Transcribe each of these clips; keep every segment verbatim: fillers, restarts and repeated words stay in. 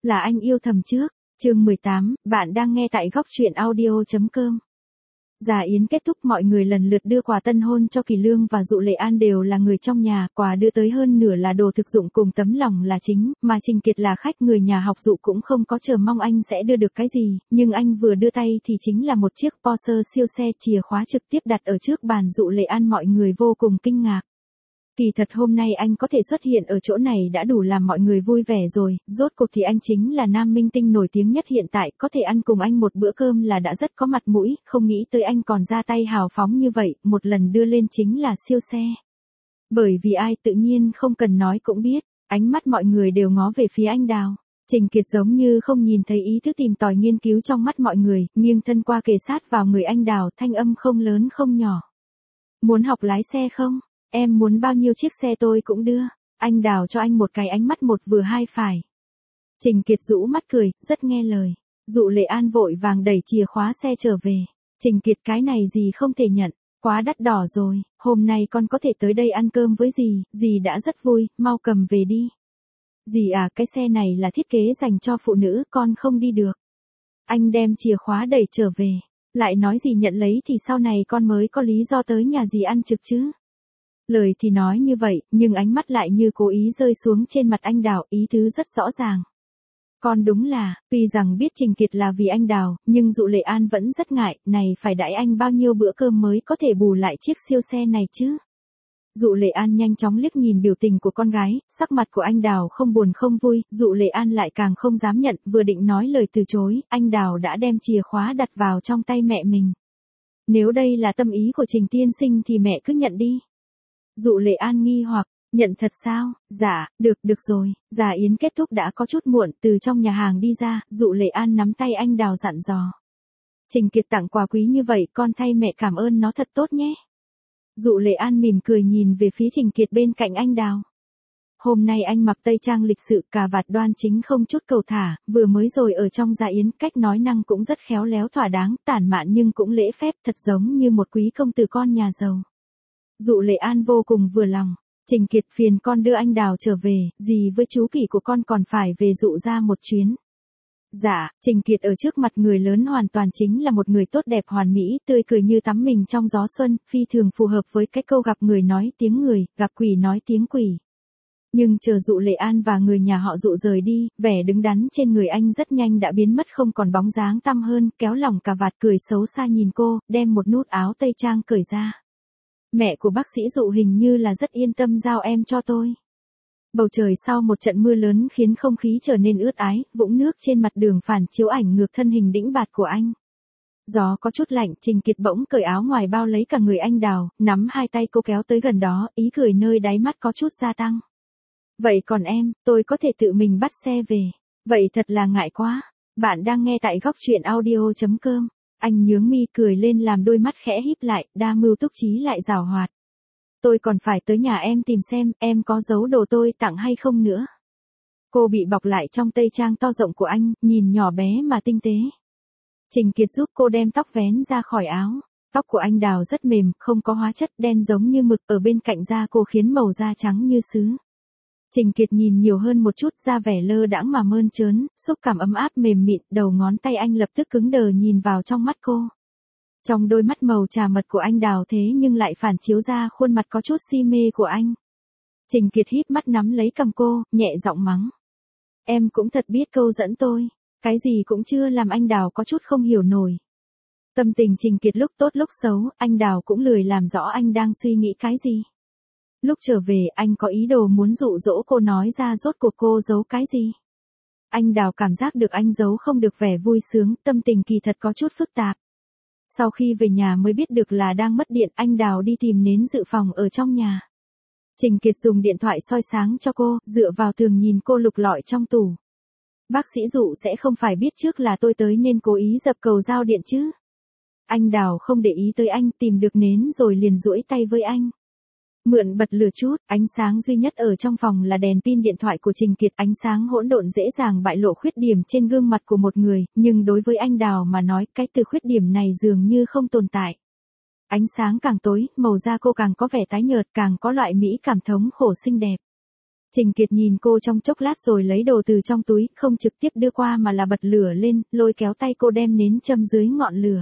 Là anh yêu thầm trước. Chương mười tám, bạn đang nghe tại góc truyện audio chấm com. Giả yến kết thúc, mọi người lần lượt đưa quà tân hôn cho Kỳ Lương và Dụ Lệ An, đều là người trong nhà, quà đưa tới hơn nửa là đồ thực dụng cùng tấm lòng là chính, mà Trình Kiệt là khách người nhà học Dụ cũng không có chờ mong anh sẽ đưa được cái gì, nhưng anh vừa đưa tay thì chính là một chiếc Porsche siêu xe, chìa khóa trực tiếp đặt ở trước bàn Dụ Lệ An, mọi người vô cùng kinh ngạc. Kỳ thật hôm nay anh có thể xuất hiện ở chỗ này đã đủ làm mọi người vui vẻ rồi, rốt cuộc thì anh chính là nam minh tinh nổi tiếng nhất hiện tại, có thể ăn cùng anh một bữa cơm là đã rất có mặt mũi, không nghĩ tới anh còn ra tay hào phóng như vậy, một lần đưa lên chính là siêu xe. Bởi vì ai tự nhiên không cần nói cũng biết, ánh mắt mọi người đều ngó về phía anh Đào. Trình Kiệt giống như không nhìn thấy ý thức tìm tòi nghiên cứu trong mắt mọi người, nghiêng thân qua kề sát vào người anh Đào, thanh âm không lớn không nhỏ. Muốn học lái xe không? Em muốn bao nhiêu chiếc xe tôi cũng đưa. Anh Đào cho anh một cái ánh mắt một vừa hai phải. Trình Kiệt rũ mắt cười, rất nghe lời. Dụ Lệ An vội vàng đẩy chìa khóa xe trở về. Trình Kiệt, cái này gì không thể nhận, quá đắt đỏ rồi, hôm nay con có thể tới đây ăn cơm với dì, dì đã rất vui, mau cầm về đi. Dì à, cái xe này là thiết kế dành cho phụ nữ, con không đi được. Anh đem chìa khóa đẩy trở về, lại nói dì nhận lấy thì sau này con mới có lý do tới nhà dì ăn trực chứ. Lời thì nói như vậy, nhưng ánh mắt lại như cố ý rơi xuống trên mặt anh Đào, ý tứ rất rõ ràng. Con đúng là, tuy rằng biết Trình Kiệt là vì anh Đào, nhưng Dụ Lệ An vẫn rất ngại, này phải đãi anh bao nhiêu bữa cơm mới có thể bù lại chiếc siêu xe này chứ. Dụ Lệ An nhanh chóng liếc nhìn biểu tình của con gái, sắc mặt của anh Đào không buồn không vui, Dụ Lệ An lại càng không dám nhận, vừa định nói lời từ chối, anh Đào đã đem chìa khóa đặt vào trong tay mẹ mình. Nếu đây là tâm ý của Trình tiên sinh thì mẹ cứ nhận đi. Dụ Lệ An nghi hoặc, nhận thật sao? Dạ, được, được rồi. Giả yến kết thúc đã có chút muộn, từ trong nhà hàng đi ra, Dụ Lệ An nắm tay anh Đào dặn dò. Trình Kiệt tặng quà quý như vậy, con thay mẹ cảm ơn nó thật tốt nhé. Dụ Lệ An mỉm cười nhìn về phía Trình Kiệt bên cạnh anh Đào. Hôm nay anh mặc tây trang lịch sự, cà vạt đoan chính không chút cầu thả, vừa mới rồi ở trong dạ yến, cách nói năng cũng rất khéo léo thỏa đáng, tản mạn nhưng cũng lễ phép, thật giống như một quý công tử con nhà giàu. Dụ Lệ An vô cùng vừa lòng. Trình Kiệt, phiền con đưa anh Đào trở về, dì với chú Kỳ của con còn phải về Dụ ra một chuyến. Dạ, Trình Kiệt ở trước mặt người lớn hoàn toàn chính là một người tốt đẹp hoàn mỹ, tươi cười như tắm mình trong gió xuân, phi thường phù hợp với cái câu gặp người nói tiếng người, gặp quỷ nói tiếng quỷ. Nhưng chờ Dụ Lệ An và người nhà họ Dụ rời đi, vẻ đứng đắn trên người anh rất nhanh đã biến mất không còn bóng dáng tăm hơn, kéo lỏng cà vạt cười xấu xa nhìn cô, đem một nút áo tây trang cởi ra. Mẹ của bác sĩ Dụ hình như là rất yên tâm giao em cho tôi. Bầu trời sau một trận mưa lớn khiến không khí trở nên ướt ái, vũng nước trên mặt đường phản chiếu ảnh ngược thân hình đĩnh bạt của anh. Gió có chút lạnh, Trình Kiệt bỗng cởi áo ngoài bao lấy cả người anh Đào, nắm hai tay cô kéo tới gần đó, ý cười nơi đáy mắt có chút gia tăng. Vậy còn em, tôi có thể tự mình bắt xe về. Vậy thật là ngại quá. Bạn đang nghe tại góc truyện audio chấm com. Anh nhướng mi cười lên làm đôi mắt khẽ híp lại, đa mưu túc trí lại giảo hoạt. Tôi còn phải tới nhà em tìm xem, em có giấu đồ tôi tặng hay không nữa. Cô bị bọc lại trong tây trang to rộng của anh, nhìn nhỏ bé mà tinh tế. Trình Kiệt giúp cô đem tóc vén ra khỏi áo. Tóc của anh Đào rất mềm, không có hóa chất, đen giống như mực, ở bên cạnh da cô khiến màu da trắng như sứ. Trình Kiệt nhìn nhiều hơn một chút, ra vẻ lơ đãng mà mơn trớn, xúc cảm ấm áp mềm mịn, đầu ngón tay anh lập tức cứng đờ nhìn vào trong mắt cô. Trong đôi mắt màu trà mật của anh Đào thế nhưng lại phản chiếu ra khuôn mặt có chút si mê của anh. Trình Kiệt híp mắt nắm lấy cằm cô, nhẹ giọng mắng. Em cũng thật biết câu dẫn tôi, cái gì cũng chưa làm. Anh Đào có chút không hiểu nổi. Tâm tình Trình Kiệt lúc tốt lúc xấu, anh Đào cũng lười làm rõ anh đang suy nghĩ cái gì. Lúc trở về, anh có ý đồ muốn dụ dỗ cô nói ra rốt cuộc cô giấu cái gì. Anh Đào cảm giác được anh giấu không được vẻ vui sướng, tâm tình kỳ thật có chút phức tạp. Sau khi về nhà mới biết được là đang mất điện, anh Đào đi tìm nến dự phòng ở trong nhà. Trình Kiệt dùng điện thoại soi sáng cho cô, dựa vào tường nhìn cô lục lọi trong tủ. Bác sĩ Dụ sẽ không phải biết trước là tôi tới nên cố ý dập cầu giao điện chứ. Anh Đào không để ý tới anh, tìm được nến rồi liền duỗi tay với anh. Mượn bật lửa chút, ánh sáng duy nhất ở trong phòng là đèn pin điện thoại của Trình Kiệt, ánh sáng hỗn độn dễ dàng bại lộ khuyết điểm trên gương mặt của một người, nhưng đối với anh Đào mà nói, cái từ khuyết điểm này dường như không tồn tại. Ánh sáng càng tối, màu da cô càng có vẻ tái nhợt, càng có loại mỹ cảm thống khổ xinh đẹp. Trình Kiệt nhìn cô trong chốc lát rồi lấy đồ từ trong túi, không trực tiếp đưa qua mà là bật lửa lên, lôi kéo tay cô đem nến châm dưới ngọn lửa.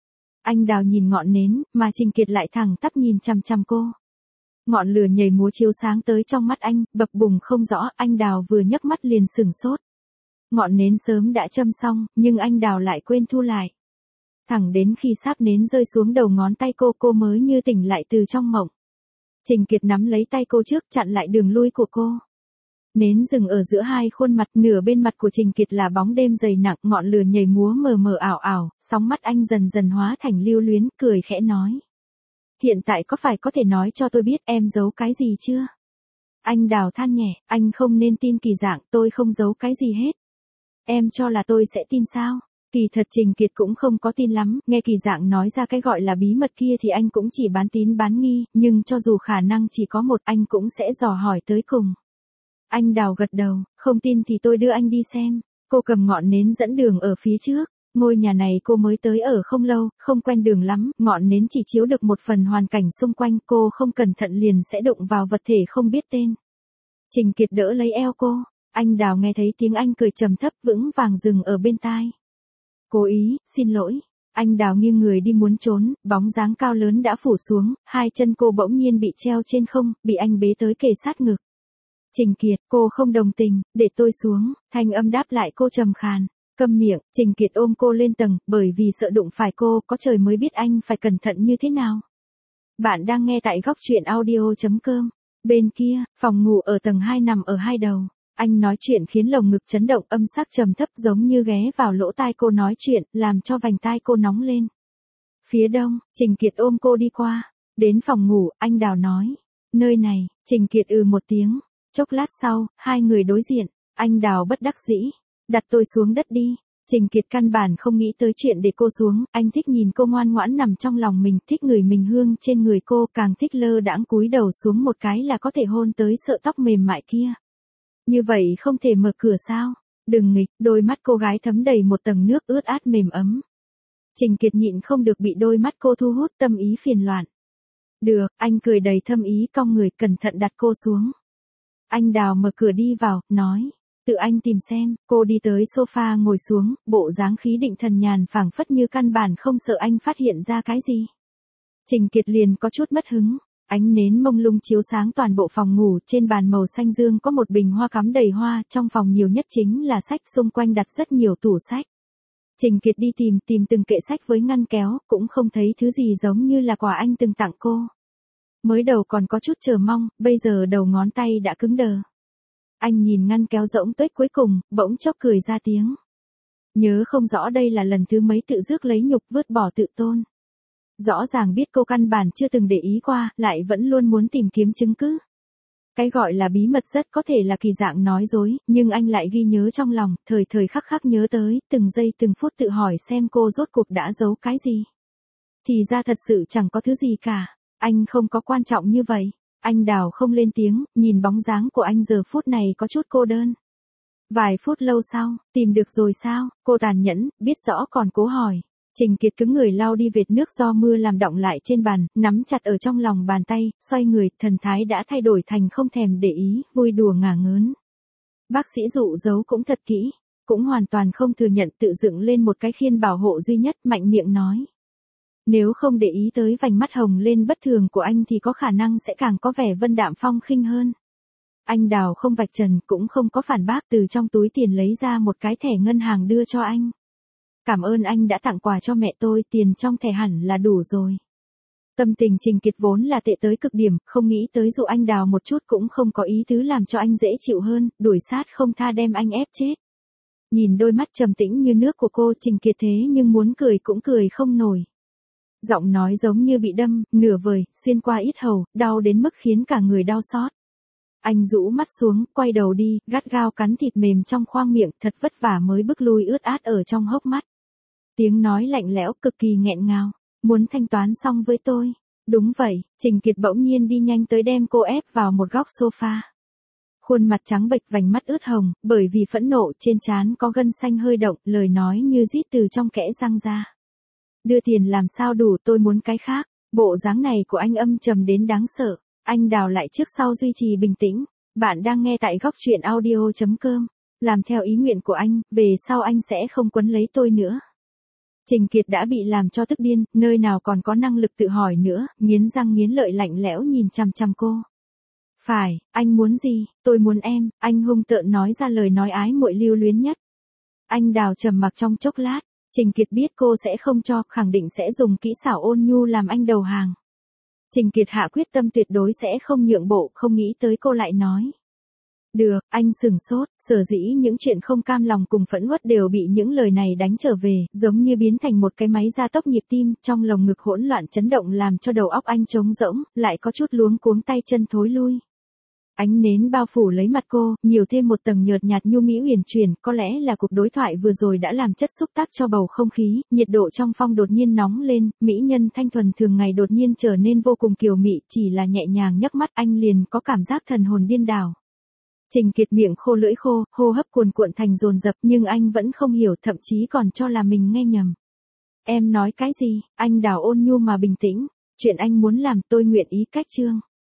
Anh Đào nhìn ngọn nến, mà Trình Kiệt lại thẳng tắp nhìn chằm chằm cô. Ngọn lửa nhảy múa chiếu sáng tới trong mắt anh, bập bùng không rõ, anh Đào vừa nhấc mắt liền sửng sốt. Ngọn nến sớm đã châm xong, nhưng anh Đào lại quên thu lại. Thẳng đến khi sáp nến rơi xuống đầu ngón tay cô, cô mới như tỉnh lại từ trong mộng. Trình Kiệt nắm lấy tay cô trước, chặn lại đường lui của cô. Nến dừng ở giữa hai khuôn mặt, nửa bên mặt của Trình Kiệt là bóng đêm dày nặng, ngọn lửa nhảy múa mờ mờ ảo ảo, sóng mắt anh dần dần hóa thành lưu luyến, cười khẽ nói. Hiện tại có phải có thể nói cho tôi biết em giấu cái gì chưa? Anh Đào than nhẹ, anh không nên tin Kỳ Dạng, tôi không giấu cái gì hết. Em cho là tôi sẽ tin sao? Kỳ thật Trình Kiệt cũng không có tin lắm, nghe Kỳ Dạng nói ra cái gọi là bí mật kia thì anh cũng chỉ bán tín bán nghi, nhưng cho dù khả năng chỉ có một anh cũng sẽ dò hỏi tới cùng. Anh Đào gật đầu, không tin thì tôi đưa anh đi xem. Cô cầm ngọn nến dẫn đường ở phía trước. Ngôi nhà này cô mới tới ở không lâu, không quen đường lắm, ngọn nến chỉ chiếu được một phần hoàn cảnh xung quanh, cô không cẩn thận liền sẽ đụng vào vật thể không biết tên. Trình Kiệt đỡ lấy eo cô, anh Đào nghe thấy tiếng anh cười trầm thấp vững vàng dừng ở bên tai. Cố ý, xin lỗi. Anh Đào nghiêng người đi muốn trốn, bóng dáng cao lớn đã phủ xuống, hai chân cô bỗng nhiên bị treo trên không, bị anh bế tới kề sát ngực. Trình Kiệt, cô không đồng tình, để tôi xuống, thanh âm đáp lại cô trầm khàn. Câm miệng, Trình Kiệt ôm cô lên tầng, bởi vì sợ đụng phải cô, có trời mới biết anh phải cẩn thận như thế nào. Bạn đang nghe tại góc truyện audio chấm com. Bên kia, phòng ngủ ở tầng hai nằm ở hai đầu. Anh nói chuyện khiến lồng ngực chấn động, âm sắc trầm thấp giống như ghé vào lỗ tai cô nói chuyện, làm cho vành tai cô nóng lên. Phía đông, Trình Kiệt ôm cô đi qua. Đến phòng ngủ, anh Đào nói. Nơi này, Trình Kiệt ừ một tiếng. Chốc lát sau, hai người đối diện. Anh Đào bất đắc dĩ. Đặt tôi xuống đất đi. Trình Kiệt căn bản không nghĩ tới chuyện để cô xuống, anh thích nhìn cô ngoan ngoãn nằm trong lòng mình, thích người mình hương trên người cô, càng thích lơ đãng cúi đầu xuống một cái là có thể hôn tới sợi tóc mềm mại kia. Như vậy không thể mở cửa sao? Đừng nghịch, đôi mắt cô gái thấm đầy một tầng nước ướt át mềm ấm. Trình Kiệt nhịn không được bị đôi mắt cô thu hút, tâm ý phiền loạn. Được, anh cười đầy thâm ý, cong người cẩn thận đặt cô xuống. Anh Đào mở cửa đi vào, nói. Tự anh tìm xem, cô đi tới sofa ngồi xuống, bộ dáng khí định thần nhàn phảng phất như căn bản không sợ anh phát hiện ra cái gì. Trình Kiệt liền có chút mất hứng, ánh nến mông lung chiếu sáng toàn bộ phòng ngủ, trên bàn màu xanh dương có một bình hoa cắm đầy hoa, trong phòng nhiều nhất chính là sách, xung quanh đặt rất nhiều tủ sách. Trình Kiệt đi tìm, tìm từng kệ sách với ngăn kéo, cũng không thấy thứ gì giống như là quà anh từng tặng cô. Mới đầu còn có chút chờ mong, bây giờ đầu ngón tay đã cứng đờ. Anh nhìn ngăn kéo rỗng tuếch cuối cùng, bỗng chốc cười ra tiếng. Nhớ không rõ đây là lần thứ mấy tự rước lấy nhục vứt bỏ tự tôn. Rõ ràng biết cô căn bản chưa từng để ý qua, lại vẫn luôn muốn tìm kiếm chứng cứ. Cái gọi là bí mật rất có thể là Kỳ Dạng nói dối, nhưng anh lại ghi nhớ trong lòng, thời thời khắc khắc nhớ tới, từng giây từng phút tự hỏi xem cô rốt cuộc đã giấu cái gì. Thì ra thật sự chẳng có thứ gì cả, anh không có quan trọng như vậy. Anh Đào không lên tiếng, nhìn bóng dáng của anh giờ phút này có chút cô đơn. Vài phút lâu sau, tìm được rồi sao? Cô tàn nhẫn, biết rõ còn cố hỏi. Trình Kiệt cứng người lau đi vệt nước do mưa làm đọng lại trên bàn, nắm chặt ở trong lòng bàn tay, xoay người, thần thái đã thay đổi thành không thèm để ý, vui đùa ngả ngớn. Bác sĩ dụ dấu cũng thật kỹ, cũng hoàn toàn không thừa nhận, tự dựng lên một cái khiên bảo hộ duy nhất, mạnh miệng nói. Nếu không để ý tới vành mắt hồng lên bất thường của anh thì có khả năng sẽ càng có vẻ vân đạm phong khinh hơn. Anh Đào không vạch trần, cũng không có phản bác, từ trong túi tiền lấy ra một cái thẻ ngân hàng đưa cho anh. Cảm ơn anh đã tặng quà cho mẹ tôi, tiền trong thẻ hẳn là đủ rồi. Tâm tình Trình Kiệt vốn là tệ tới cực điểm, không nghĩ tới dụ anh Đào một chút cũng không có ý tứ làm cho anh dễ chịu hơn, đuổi sát không tha đem anh ép chết. Nhìn đôi mắt trầm tĩnh như nước của cô, Trình Kiệt thế nhưng muốn cười cũng cười không nổi. Giọng nói giống như bị đâm, nửa vời, xuyên qua yết hầu, đau đến mức khiến cả người đau xót. Anh rũ mắt xuống, quay đầu đi, gắt gao cắn thịt mềm trong khoang miệng, thật vất vả mới bức lui ướt át ở trong hốc mắt. Tiếng nói lạnh lẽo, cực kỳ nghẹn ngào. Muốn thanh toán xong với tôi. Đúng vậy, Trình Kiệt bỗng nhiên đi nhanh tới đem cô ép vào một góc sofa. Khuôn mặt trắng bệch, vành mắt ướt hồng, bởi vì phẫn nộ, trên trán có gân xanh hơi động, lời nói như rít từ trong kẽ răng ra. Đưa tiền làm sao đủ, tôi muốn cái khác. Bộ dáng này của anh âm trầm đến đáng sợ. Anh Đào lại trước sau duy trì bình tĩnh. Bạn đang nghe tại góc truyện audio.com. Làm theo ý nguyện của anh, về sau anh sẽ không quấn lấy tôi nữa. Trình Kiệt đã bị làm cho tức điên, nơi nào còn có năng lực tự hỏi nữa, nghiến răng nghiến lợi lạnh lẽo nhìn chằm chằm cô. Phải, anh muốn gì, tôi muốn em, anh hung tợn nói ra lời nói ái muội lưu luyến nhất. Anh Đào trầm mặc trong chốc lát, Trình Kiệt biết cô sẽ không cho, khẳng định sẽ dùng kỹ xảo ôn nhu làm anh đầu hàng. Trình Kiệt hạ quyết tâm tuyệt đối sẽ không nhượng bộ, không nghĩ tới cô lại nói. Được, anh sừng sốt, sở dĩ những chuyện không cam lòng cùng phẫn uất đều bị những lời này đánh trở về, giống như biến thành một cái máy gia tốc nhịp tim, trong lồng ngực hỗn loạn chấn động làm cho đầu óc anh trống rỗng, lại có chút luống cuống tay chân thối lui. Ánh nến bao phủ lấy mặt cô, nhiều thêm một tầng nhợt nhạt nhu mỹ huyền chuyển, có lẽ là cuộc đối thoại vừa rồi đã làm chất xúc tác cho bầu không khí, nhiệt độ trong phòng đột nhiên nóng lên, mỹ nhân thanh thuần thường ngày đột nhiên trở nên vô cùng kiều mị, chỉ là nhẹ nhàng nhấc mắt anh liền có cảm giác thần hồn điên đảo. Trình Kiệt miệng khô lưỡi khô, hô hấp cuồn cuộn thành dồn dập, nhưng anh vẫn không hiểu, thậm chí còn cho là mình nghe nhầm. Em nói cái gì? Anh Đào ôn nhu mà bình tĩnh. Chuyện anh muốn làm tôi nguyện ý cách chương.